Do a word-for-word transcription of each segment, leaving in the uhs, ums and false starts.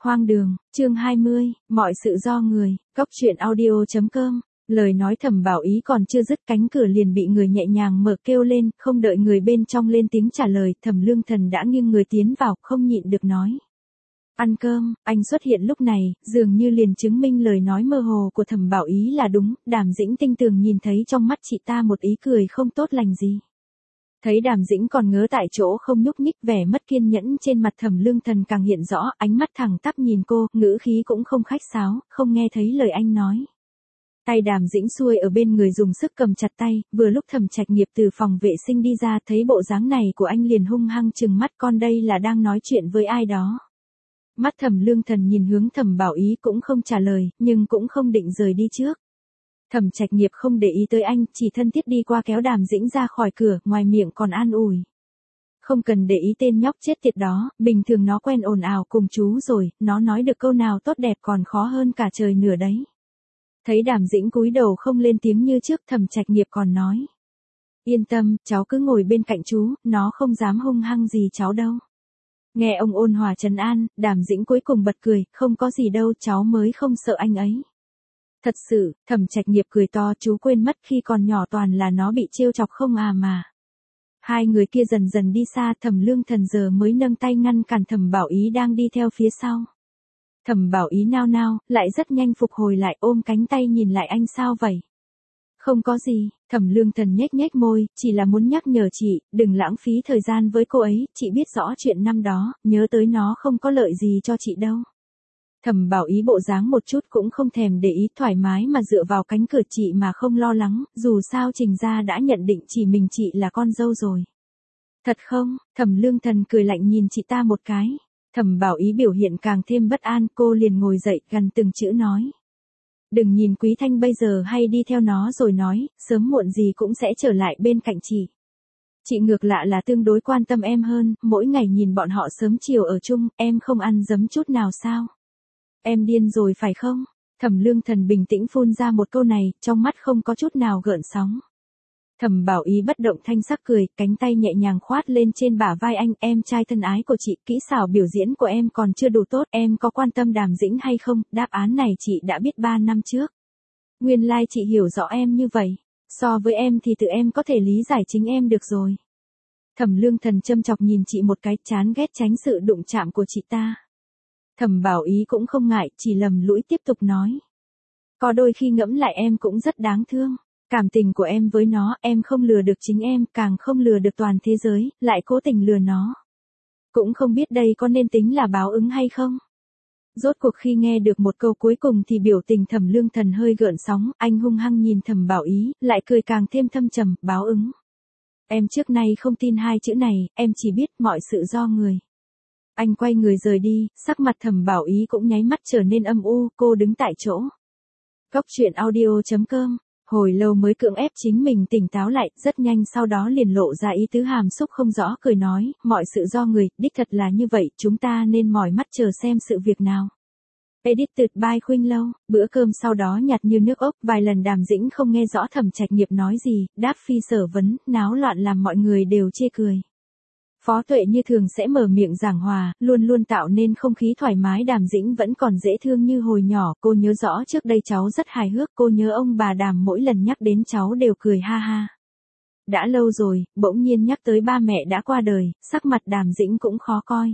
Hoang đường, chương hai mươi, mọi sự do người, Cóc truyện audio chấm com. Lời nói Thẩm Bảo Ý còn chưa dứt, cánh cửa liền bị người nhẹ nhàng mở kêu lên, không đợi người bên trong lên tiếng trả lời, Thẩm Lương Thần đã nghiêng người tiến vào, không nhịn được nói. Ăn cơm. Anh xuất hiện lúc này, dường như liền chứng minh lời nói mơ hồ của Thẩm Bảo Ý là đúng, Đàm Dĩnh tinh tường nhìn thấy trong mắt chị ta một ý cười không tốt lành gì. Thấy Đàm Dĩnh còn ngớ tại chỗ không nhúc nhích, vẻ mất kiên nhẫn trên mặt Thẩm Lương Thần càng hiện rõ, ánh mắt thẳng tắp nhìn cô, ngữ khí cũng không khách sáo, không nghe thấy lời anh nói. Tay Đàm Dĩnh xuôi ở bên người dùng sức cầm chặt tay, vừa lúc Thẩm Trạch Nghiệp từ phòng vệ sinh đi ra, thấy bộ dáng này của anh liền hung hăng trừng mắt, con đây là đang nói chuyện với ai đó. Mắt Thẩm Lương Thần nhìn hướng Thẩm Bảo Ý cũng không trả lời, nhưng cũng không định rời đi trước. Thẩm Trạch Nghiệp không để ý tới anh, chỉ thân thiết đi qua kéo Đàm Dĩnh ra khỏi cửa, ngoài miệng còn an ủi. Không cần để ý tên nhóc chết tiệt đó, bình thường nó quen ồn ào cùng chú rồi, nó nói được câu nào tốt đẹp còn khó hơn cả trời nửa đấy. Thấy Đàm Dĩnh cúi đầu không lên tiếng như trước, Thẩm Trạch Nghiệp còn nói. Yên tâm, cháu cứ ngồi bên cạnh chú, nó không dám hung hăng gì cháu đâu. Nghe ông ôn hòa trấn an, Đàm Dĩnh cuối cùng bật cười, không có gì đâu, cháu mới không sợ anh ấy. Thật sự, Thẩm Trạch Nghiệp cười to, chú quên mất khi còn nhỏ toàn là nó bị trêu chọc không à mà. Hai người kia dần dần đi xa, Thẩm Lương Thần giờ mới nâng tay ngăn cản Thẩm Bảo Ý đang đi theo phía sau. Thẩm Bảo Ý nao nao, lại rất nhanh phục hồi lại, ôm cánh tay nhìn lại anh, sao vậy? Không có gì, Thẩm Lương Thần nhếch nhếch môi, chỉ là muốn nhắc nhở chị, đừng lãng phí thời gian với cô ấy, chị biết rõ chuyện năm đó, nhớ tới nó không có lợi gì cho chị đâu. Thẩm Bảo Ý bộ dáng một chút cũng không thèm để ý, thoải mái mà dựa vào cánh cửa chị mà không lo lắng, dù sao Trình gia đã nhận định chỉ mình chị là con dâu rồi. Thật không? Thẩm Lương Thần cười lạnh nhìn chị ta một cái. Thẩm Bảo Ý biểu hiện càng thêm bất an, cô liền ngồi dậy, gần từng chữ nói. Đừng nhìn Quý Thanh bây giờ hay đi theo nó rồi nói, sớm muộn gì cũng sẽ trở lại bên cạnh chị. Chị ngược lại là tương đối quan tâm em hơn, mỗi ngày nhìn bọn họ sớm chiều ở chung, em không ăn dấm chút nào sao? Em điên rồi phải không? Thẩm Lương Thần bình tĩnh phun ra một câu này, trong mắt không có chút nào gợn sóng. Thẩm Bảo Ý bất động thanh sắc cười, cánh tay nhẹ nhàng khoát lên trên bả vai anh, em trai thân ái của chị, kỹ xảo biểu diễn của em còn chưa đủ tốt, em có quan tâm Đàm Dĩnh hay không? Đáp án này chị đã biết ba năm trước. Nguyên lai chị hiểu rõ em như vậy, so với em thì tự em có thể lý giải chính em được rồi. Thẩm Lương Thần châm chọc nhìn chị một cái, chán ghét tránh sự đụng chạm của chị ta. Thẩm Bảo Ý cũng không ngại, chỉ lầm lũi tiếp tục nói. Có đôi khi ngẫm lại em cũng rất đáng thương. Cảm tình của em với nó, em không lừa được chính em, càng không lừa được toàn thế giới, lại cố tình lừa nó. Cũng không biết đây có nên tính là báo ứng hay không? Rốt cuộc khi nghe được một câu cuối cùng thì biểu tình Thẩm Lương Thần hơi gợn sóng, anh hung hăng nhìn Thẩm Bảo Ý, lại cười càng thêm thâm trầm, báo ứng. Em trước nay không tin hai chữ này, em chỉ biết mọi sự do người. Anh quay người rời đi, sắc mặt Thẩm Bảo Ý cũng nháy mắt trở nên âm u, cô đứng tại chỗ. Cóc truyện audio chấm com. Hồi lâu mới cưỡng ép chính mình tỉnh táo lại, rất nhanh sau đó liền lộ ra ý tứ hàm xúc không rõ, cười nói, mọi sự do người, đích thật là như vậy, chúng ta nên mỏi mắt chờ xem sự việc nào. Edited by Khuynh Lâu. Bữa cơm sau đó nhạt như nước ốc, vài lần Đàm Dĩnh không nghe rõ Thẩm Trạch Nghiệp nói gì, đáp phi sở vấn, náo loạn làm mọi người đều chê cười. Phó Tuệ như thường sẽ mở miệng giảng hòa, luôn luôn tạo nên không khí thoải mái, Đàm Dĩnh vẫn còn dễ thương như hồi nhỏ, cô nhớ rõ trước đây cháu rất hài hước, cô nhớ ông bà Đàm mỗi lần nhắc đến cháu đều cười ha ha. Đã lâu rồi, bỗng nhiên nhắc tới ba mẹ đã qua đời, sắc mặt Đàm Dĩnh cũng khó coi.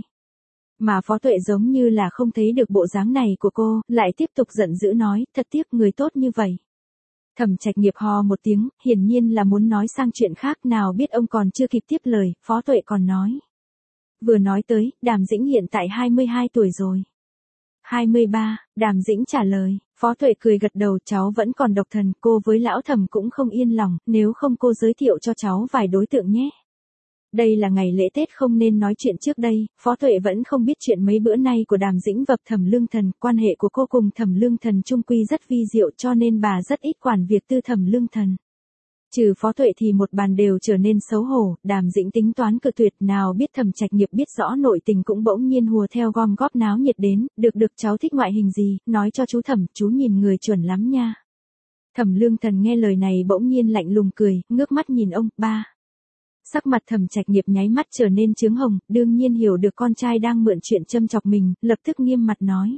Mà Phó Tuệ giống như là không thấy được bộ dáng này của cô, lại tiếp tục giận dữ nói, thật tiếc người tốt như vậy. Thẩm Trạch Nghiệp hò một tiếng, hiển nhiên là muốn nói sang chuyện khác, nào biết ông còn chưa kịp tiếp lời, Phó Tuệ còn nói. Vừa nói tới, Đàm Dĩnh hiện tại hai mươi hai tuổi rồi. hai mươi ba, Đàm Dĩnh trả lời, Phó Tuệ cười gật đầu, cháu vẫn còn độc thân, cô với lão Thẩm cũng không yên lòng, nếu không cô giới thiệu cho cháu vài đối tượng nhé. Đây là ngày lễ Tết không nên nói chuyện trước đây, Phó Tuệ vẫn không biết chuyện mấy bữa nay của Đàm Dĩnh vập Thẩm Lương Thần, quan hệ của cô cùng Thẩm Lương Thần chung quy rất vi diệu cho nên bà rất ít quản việc tư Thẩm Lương Thần. Trừ Phó Tuệ thì một bàn đều trở nên xấu hổ, Đàm Dĩnh tính toán cự tuyệt, nào biết Thẩm Trạch Nghiệp biết rõ nội tình cũng bỗng nhiên hùa theo gom góp náo nhiệt đến, được được cháu thích ngoại hình gì, nói cho chú Thẩm, chú nhìn người chuẩn lắm nha. Thẩm Lương Thần nghe lời này bỗng nhiên lạnh lùng cười, ngước mắt nhìn ông, ba. Sắc mặt Thẩm Trạch Nghiệp nháy mắt trở nên chướng hồng, đương nhiên hiểu được con trai đang mượn chuyện châm chọc mình, lập tức nghiêm mặt nói.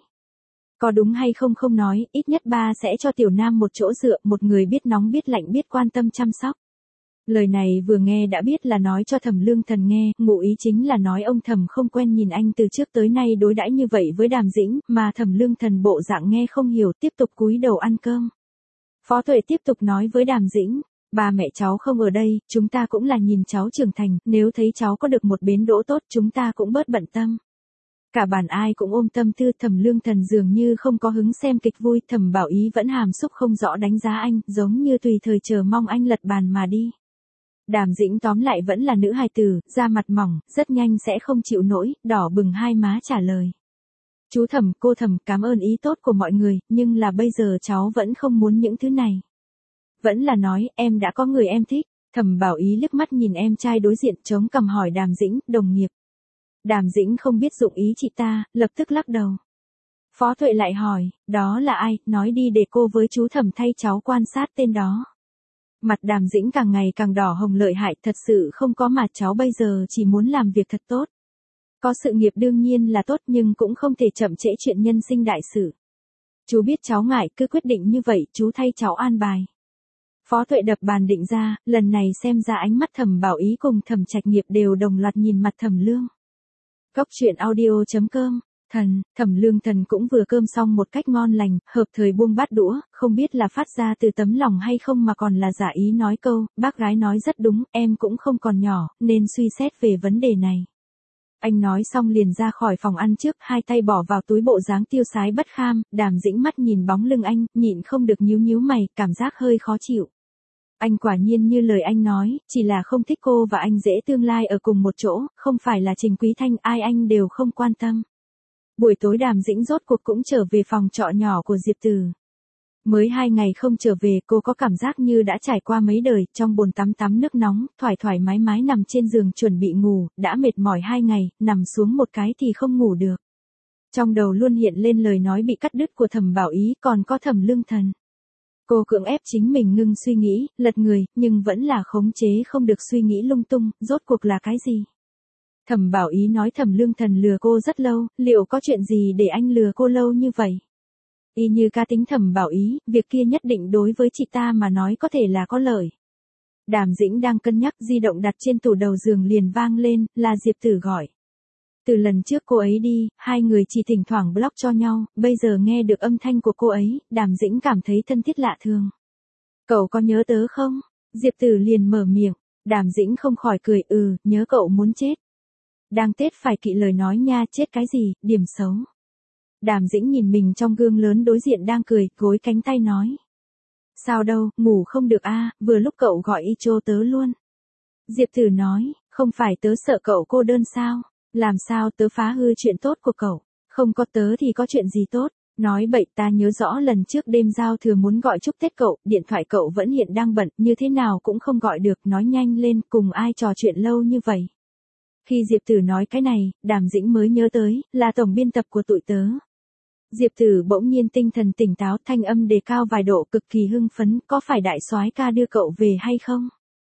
Có đúng hay không không nói, ít nhất ba sẽ cho tiểu nam một chỗ dựa, một người biết nóng biết lạnh biết quan tâm chăm sóc. Lời này vừa nghe đã biết là nói cho Thẩm Lương Thần nghe, ngụ ý chính là nói ông Thẩm không quen nhìn anh từ trước tới nay đối đãi như vậy với Đàm Dĩnh, mà Thẩm Lương Thần bộ dạng nghe không hiểu, tiếp tục cúi đầu ăn cơm. Phó Tuệ tiếp tục nói với Đàm Dĩnh, ba mẹ cháu không ở đây, chúng ta cũng là nhìn cháu trưởng thành, nếu thấy cháu có được một bến đỗ tốt chúng ta cũng bớt bận tâm. Cả bàn ai cũng ôm tâm tư, Thẩm Lương Thần dường như không có hứng xem kịch vui, Thẩm Bảo Ý vẫn hàm xúc không rõ đánh giá anh, giống như tùy thời chờ mong anh lật bàn mà đi. Đàm Dĩnh tóm lại vẫn là nữ hài tử, da mặt mỏng, rất nhanh sẽ không chịu nổi, đỏ bừng hai má trả lời. Chú Thẩm, cô Thẩm, cảm ơn ý tốt của mọi người, nhưng là bây giờ cháu vẫn không muốn những thứ này. Vẫn là nói, em đã có người em thích. Thẩm Bảo Ý liếc mắt nhìn em trai đối diện, chống cằm hỏi Đàm Dĩnh, đồng nghiệp. Đàm Dĩnh không biết dụng ý chị ta, lập tức lắc đầu. Phó Tuệ lại hỏi, đó là ai, nói đi để cô với chú Thẩm thay cháu quan sát tên đó. Mặt Đàm Dĩnh càng ngày càng đỏ hồng lợi hại, thật sự không có mà cháu bây giờ chỉ muốn làm việc thật tốt. Có sự nghiệp đương nhiên là tốt nhưng cũng không thể chậm trễ chuyện nhân sinh đại sự. Chú biết cháu ngại, cứ quyết định như vậy, chú thay cháu an bài. Phó Tuệ đập bàn định ra, lần này xem ra ánh mắt Thẩm Bảo Ý cùng Thẩm Trạch Nghiệp đều đồng loạt nhìn mặt Thẩm Lương. Góc truyện audio chấm com. Thần, Thẩm Lương Thần cũng vừa cơm xong một cách ngon lành, hợp thời buông bát đũa, không biết là phát ra từ tấm lòng hay không mà còn là giả ý nói câu, bác gái nói rất đúng, em cũng không còn nhỏ, nên suy xét về vấn đề này. Anh nói xong liền ra khỏi phòng ăn trước, hai tay bỏ vào túi bộ dáng tiêu sái bất kham, Đàm Dĩnh mắt nhìn bóng lưng anh, nhịn không được nhíu nhíu mày, cảm giác hơi khó chịu. Anh quả nhiên như lời anh nói, chỉ là không thích cô và anh dễ tương lai ở cùng một chỗ, không phải là Trình Quý Thanh, ai anh đều không quan tâm. Buổi tối Đàm Dĩnh rốt cuộc cũng trở về phòng trọ nhỏ của Diệp Từ. Mới hai ngày không trở về, cô có cảm giác như đã trải qua mấy đời, trong bồn tắm tắm nước nóng, thoải thoải mái mái nằm trên giường chuẩn bị ngủ, đã mệt mỏi hai ngày, nằm xuống một cái thì không ngủ được. Trong đầu luôn hiện lên lời nói bị cắt đứt của Thẩm Bảo Ý, còn có Thẩm Lương Thần. Cô cưỡng ép chính mình ngưng suy nghĩ, lật người, nhưng vẫn là khống chế không được suy nghĩ lung tung, rốt cuộc là cái gì? Thẩm Bảo Ý nói Thẩm Lương Thần lừa cô rất lâu, liệu có chuyện gì để anh lừa cô lâu như vậy? Y như cá tính Thẩm Bảo Ý, việc kia nhất định đối với chị ta mà nói có thể là có lợi. Đàm Dĩnh đang cân nhắc, di động đặt trên tủ đầu giường liền vang lên, là Diệp Tử gọi. Từ lần trước cô ấy đi, hai người chỉ thỉnh thoảng block cho nhau, bây giờ nghe được âm thanh của cô ấy, Đàm Dĩnh cảm thấy thân thiết lạ thường. Cậu có nhớ tớ không? Diệp Tử liền mở miệng, Đàm Dĩnh không khỏi cười, ừ, nhớ cậu muốn chết. Đang Tết phải kỵ lời nói nha, chết cái gì, điểm xấu. Đàm Dĩnh nhìn mình trong gương lớn đối diện đang cười, gối cánh tay nói. Sao đâu, ngủ không được a, vừa lúc cậu gọi y chô tớ luôn. Diệp Tử nói, không phải tớ sợ cậu cô đơn sao? Làm sao tớ phá hư chuyện tốt của cậu? Không có tớ thì có chuyện gì tốt? Nói bậy, ta nhớ rõ lần trước đêm giao thừa muốn gọi chúc Tết cậu, điện thoại cậu vẫn hiện đang bận, như thế nào cũng không gọi được, nói nhanh lên, cùng ai trò chuyện lâu như vậy. Khi Diệp Tử nói cái này, Đàm Dĩnh mới nhớ tới, là tổng biên tập của tụi tớ. Diệp Tử bỗng nhiên tinh thần tỉnh táo, thanh âm đề cao vài độ, cực kỳ hưng phấn, có phải đại soái ca đưa cậu về hay không?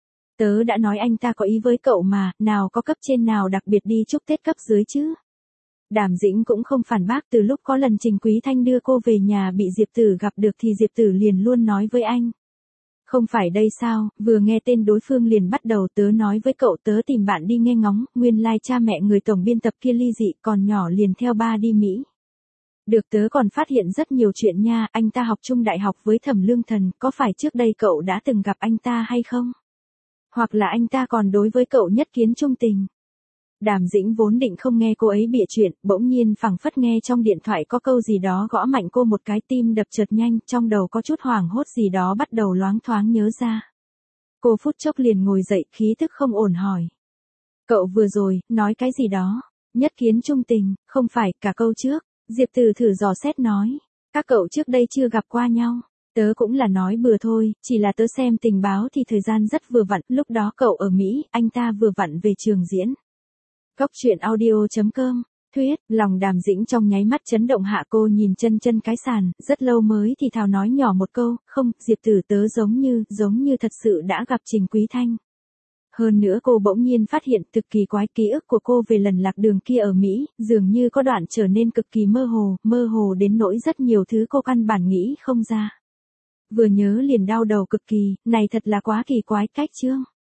Tớ đã nói anh ta có ý với cậu mà, nào có cấp trên nào đặc biệt đi chúc Tết cấp dưới chứ? Đàm Dĩnh cũng không phản bác, từ lúc có lần Trình Quý Thanh đưa cô về nhà bị Diệp Tử gặp được thì Diệp Tử liền luôn nói với anh. Không phải đây sao, vừa nghe tên đối phương liền bắt đầu, tớ nói với cậu tớ tìm bạn đi nghe ngóng, nguyên lai cha mẹ người tổng biên tập kia ly dị, còn nhỏ liền theo ba đi Mỹ. Được, tớ còn phát hiện rất nhiều chuyện nha, anh ta học chung đại học với Thẩm Lương Thần, có phải trước đây cậu đã từng gặp anh ta hay không? Hoặc là anh ta còn đối với cậu nhất kiến trung tình. Đàm Dĩnh vốn định không nghe cô ấy bịa chuyện, bỗng nhiên phảng phất nghe trong điện thoại có câu gì đó gõ mạnh cô một cái, tim đập chợt nhanh, trong đầu có chút hoảng hốt gì đó bắt đầu loáng thoáng nhớ ra. Cô phút chốc liền ngồi dậy, khí thức không ổn hỏi. Cậu vừa rồi, nói cái gì đó? Nhất kiến trung tình, không phải, cả câu trước. Diệp Từ thử dò xét nói. Các cậu trước đây chưa gặp qua nhau. Tớ cũng là nói bừa thôi, chỉ là tớ xem tình báo thì thời gian rất vừa vặn, lúc đó cậu ở Mỹ, anh ta vừa vặn về trường diễn. Góc truyện audio chấm com. Thuyết, lòng Đàm Dĩnh trong nháy mắt chấn động, hạ cô nhìn chân chân cái sàn, rất lâu mới thì thào nói nhỏ một câu, không, Diệp Tử tớ giống như, giống như thật sự đã gặp Trình Quý Thanh. Hơn nữa cô bỗng nhiên phát hiện thực kỳ quái ký ức của cô về lần lạc đường kia ở Mỹ, dường như có đoạn trở nên cực kỳ mơ hồ, mơ hồ đến nỗi rất nhiều thứ cô căn bản nghĩ không ra. Vừa nhớ liền đau đầu cực kỳ, này thật là quá kỳ quái cách chương.